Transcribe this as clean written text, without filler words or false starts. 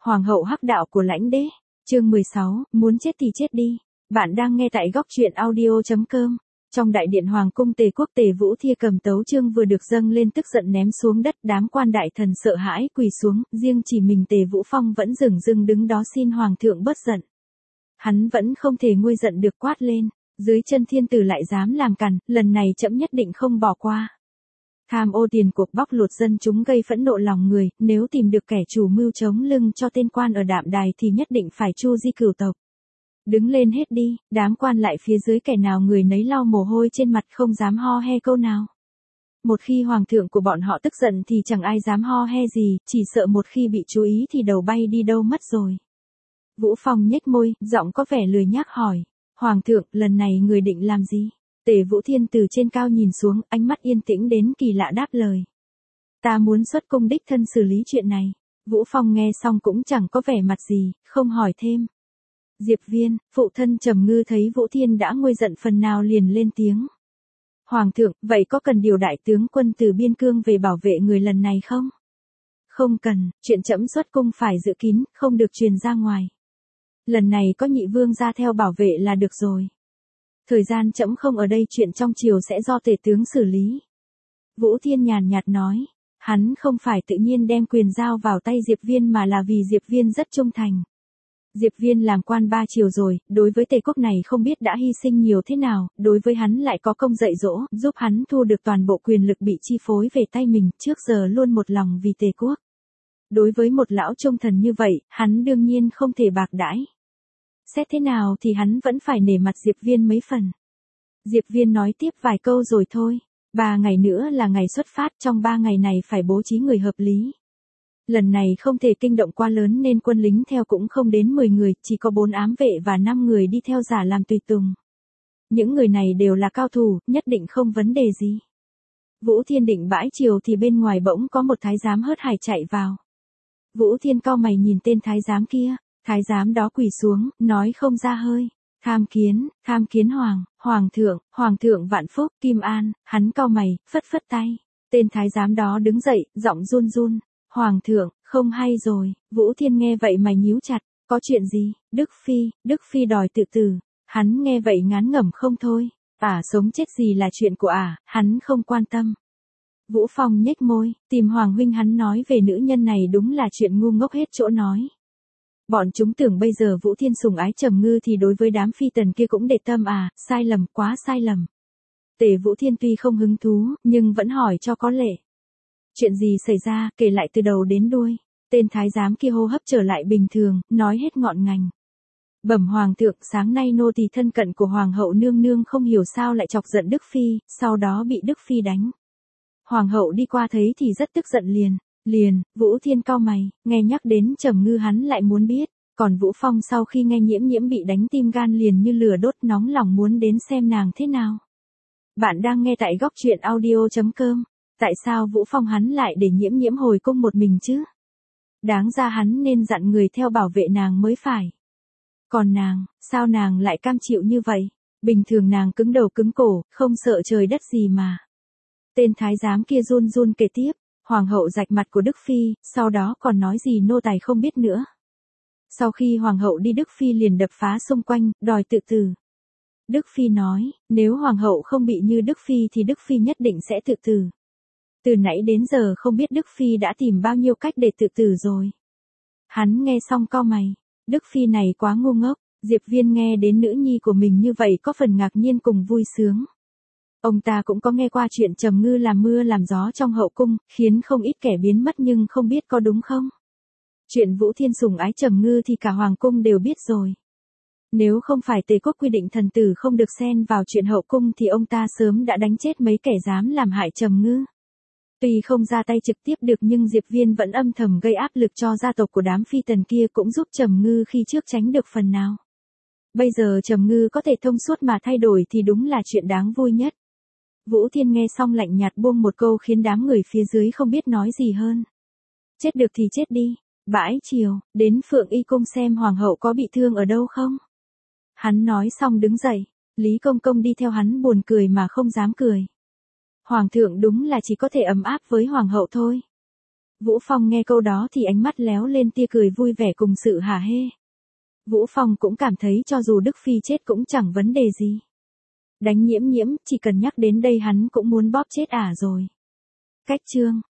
Hoàng hậu hắc đạo của lãnh đế. Chương 16, muốn chết thì chết đi. Bạn đang nghe tại góc truyện audio.com. Trong đại điện hoàng cung Tề quốc, Tề Vũ Thia cầm tấu chương vừa được dâng lên tức giận ném xuống đất, đám quan đại thần sợ hãi quỳ xuống, riêng chỉ mình Tề Vũ Phong vẫn dửng dưng đứng đó xin hoàng thượng bớt giận. Hắn vẫn không thể nguôi giận được, quát lên, dưới chân thiên tử lại dám làm càn, lần này trẫm nhất định không bỏ qua. Tham ô tiền cuộc bóc lột dân chúng gây phẫn nộ lòng người, nếu tìm được kẻ chủ mưu chống lưng cho tên quan ở Đạm Đài thì nhất định phải chu di cửu tộc. Đứng lên hết đi, đám quan lại phía dưới kẻ nào người nấy lau mồ hôi trên mặt, không dám ho he câu nào. Một khi hoàng thượng của bọn họ tức giận thì chẳng ai dám ho he gì, chỉ sợ một khi bị chú ý thì đầu bay đi đâu mất rồi. Vũ Phong nhếch môi, giọng có vẻ lười nhác hỏi, hoàng thượng, lần này người định làm gì? Tề Vũ Thiên từ trên cao nhìn xuống, ánh mắt yên tĩnh đến kỳ lạ đáp lời. Ta muốn xuất cung đích thân xử lý chuyện này. Vũ Phong nghe xong cũng chẳng có vẻ mặt gì, không hỏi thêm. Diệp Viên, phụ thân Trầm Ngư thấy Vũ Thiên đã nguôi giận phần nào liền lên tiếng. Hoàng thượng, vậy có cần điều đại tướng quân từ biên cương về bảo vệ người lần này không? Không cần, chuyện trẫm xuất cung phải giữ kín, không được truyền ra ngoài. Lần này có nhị vương ra theo bảo vệ là được rồi. Thời gian trẫm không ở đây, chuyện trong triều sẽ do tể tướng xử lý. Vũ Thiên nhàn nhạt nói, hắn không phải tự nhiên đem quyền giao vào tay Diệp Viên mà là vì Diệp Viên rất trung thành. Diệp Viên làm quan 3 triều rồi, đối với Tề quốc này không biết đã hy sinh nhiều thế nào, đối với hắn lại có công dạy dỗ, giúp hắn thu được toàn bộ quyền lực bị chi phối về tay mình, trước giờ luôn một lòng vì Tề quốc. Đối với một lão trung thần như vậy, hắn đương nhiên không thể bạc đãi. Xét thế nào thì hắn vẫn phải nể mặt Diệp Viên mấy phần. Diệp Viên nói tiếp vài câu rồi thôi. 3 ngày nữa là ngày xuất phát, trong 3 ngày này phải bố trí người hợp lý. Lần này không thể kinh động quá lớn nên quân lính theo cũng không đến 10 người, chỉ có 4 ám vệ và 5 người đi theo giả làm tùy tùng. Những người này đều là cao thủ, nhất định không vấn đề gì. Vũ Thiên định bãi chiều thì bên ngoài bỗng có một thái giám hớt hải chạy vào. Vũ Thiên cau mày nhìn tên thái giám kia. Thái giám đó quỳ xuống, nói không ra hơi. Tham kiến hoàng thượng vạn phúc, Kim An. Hắn cau mày, phất phất tay. Tên thái giám đó đứng dậy, giọng run run. Hoàng thượng, không hay rồi. Vũ Thiên nghe vậy mày nhíu chặt. Có chuyện gì? Đức Phi đòi tự tử. Hắn nghe vậy ngán ngẩm không thôi. Sống chết gì là chuyện của hắn không quan tâm. Vũ Phong nhếch môi, tìm Hoàng huynh hắn nói về nữ nhân này đúng là chuyện ngu ngốc hết chỗ nói. Bọn chúng tưởng bây giờ Vũ Thiên sủng ái Trầm Ngư thì đối với đám phi tần kia cũng để tâm sai lầm, quá sai lầm. Tề Vũ Thiên tuy không hứng thú, nhưng vẫn hỏi cho có lệ. Chuyện gì xảy ra, kể lại từ đầu đến đuôi. Tên thái giám kia hô hấp trở lại bình thường, nói hết ngọn ngành. Bẩm hoàng thượng, sáng nay nô tỳ thân cận của hoàng hậu nương nương không hiểu sao lại chọc giận Đức Phi, sau đó bị Đức Phi đánh. Hoàng hậu đi qua thấy thì rất tức giận liền, Vũ Thiên cau mày, nghe nhắc đến Trầm Ngư hắn lại muốn biết, còn Vũ Phong sau khi nghe Nhiễm bị đánh tim gan liền như lửa đốt, nóng lòng muốn đến xem nàng thế nào. Bạn đang nghe tại góc truyện audio.com, tại sao Vũ Phong hắn lại để Nhiễm hồi cung một mình chứ? Đáng ra hắn nên dặn người theo bảo vệ nàng mới phải. Còn nàng, sao nàng lại cam chịu như vậy? Bình thường nàng cứng đầu cứng cổ, không sợ trời đất gì mà. Tên thái giám kia run run kể tiếp. Hoàng hậu rạch mặt của Đức Phi, sau đó còn nói gì nô tài không biết nữa. Sau khi hoàng hậu đi Đức Phi liền đập phá xung quanh, đòi tự tử. Đức Phi nói, nếu hoàng hậu không bị như Đức Phi thì Đức Phi nhất định sẽ tự tử. Từ nãy đến giờ không biết Đức Phi đã tìm bao nhiêu cách để tự tử rồi. Hắn nghe xong cau mày, Đức Phi này quá ngu ngốc. Diệp Viên nghe đến nữ nhi của mình như vậy có phần ngạc nhiên cùng vui sướng. Ông ta cũng có nghe qua chuyện Trầm Ngư làm mưa làm gió trong hậu cung, khiến không ít kẻ biến mất nhưng không biết có đúng không? Chuyện Vũ Thiên sủng ái Trầm Ngư thì cả hoàng cung đều biết rồi. Nếu không phải Tề quốc quy định thần tử không được xen vào chuyện hậu cung thì ông ta sớm đã đánh chết mấy kẻ dám làm hại Trầm Ngư. Tuy không ra tay trực tiếp được nhưng Diệp Viên vẫn âm thầm gây áp lực cho gia tộc của đám phi tần kia, cũng giúp Trầm Ngư khi trước tránh được phần nào. Bây giờ Trầm Ngư có thể thông suốt mà thay đổi thì đúng là chuyện đáng vui nhất. Vũ Thiên nghe xong lạnh nhạt buông một câu khiến đám người phía dưới không biết nói gì hơn. Chết được thì chết đi. Bãi chiều, đến Phượng Y cung xem hoàng hậu có bị thương ở đâu không. Hắn nói xong đứng dậy. Lý Công Công đi theo hắn buồn cười mà không dám cười. Hoàng thượng đúng là chỉ có thể ấm áp với hoàng hậu thôi. Vũ Phong nghe câu đó thì ánh mắt léo lên tia cười vui vẻ cùng sự hả hê. Vũ Phong cũng cảm thấy cho dù Đức Phi chết cũng chẳng vấn đề gì. Đánh Nhiễm Nhiễm, chỉ cần nhắc đến đây hắn cũng muốn bóp chết ả rồi. Cách chương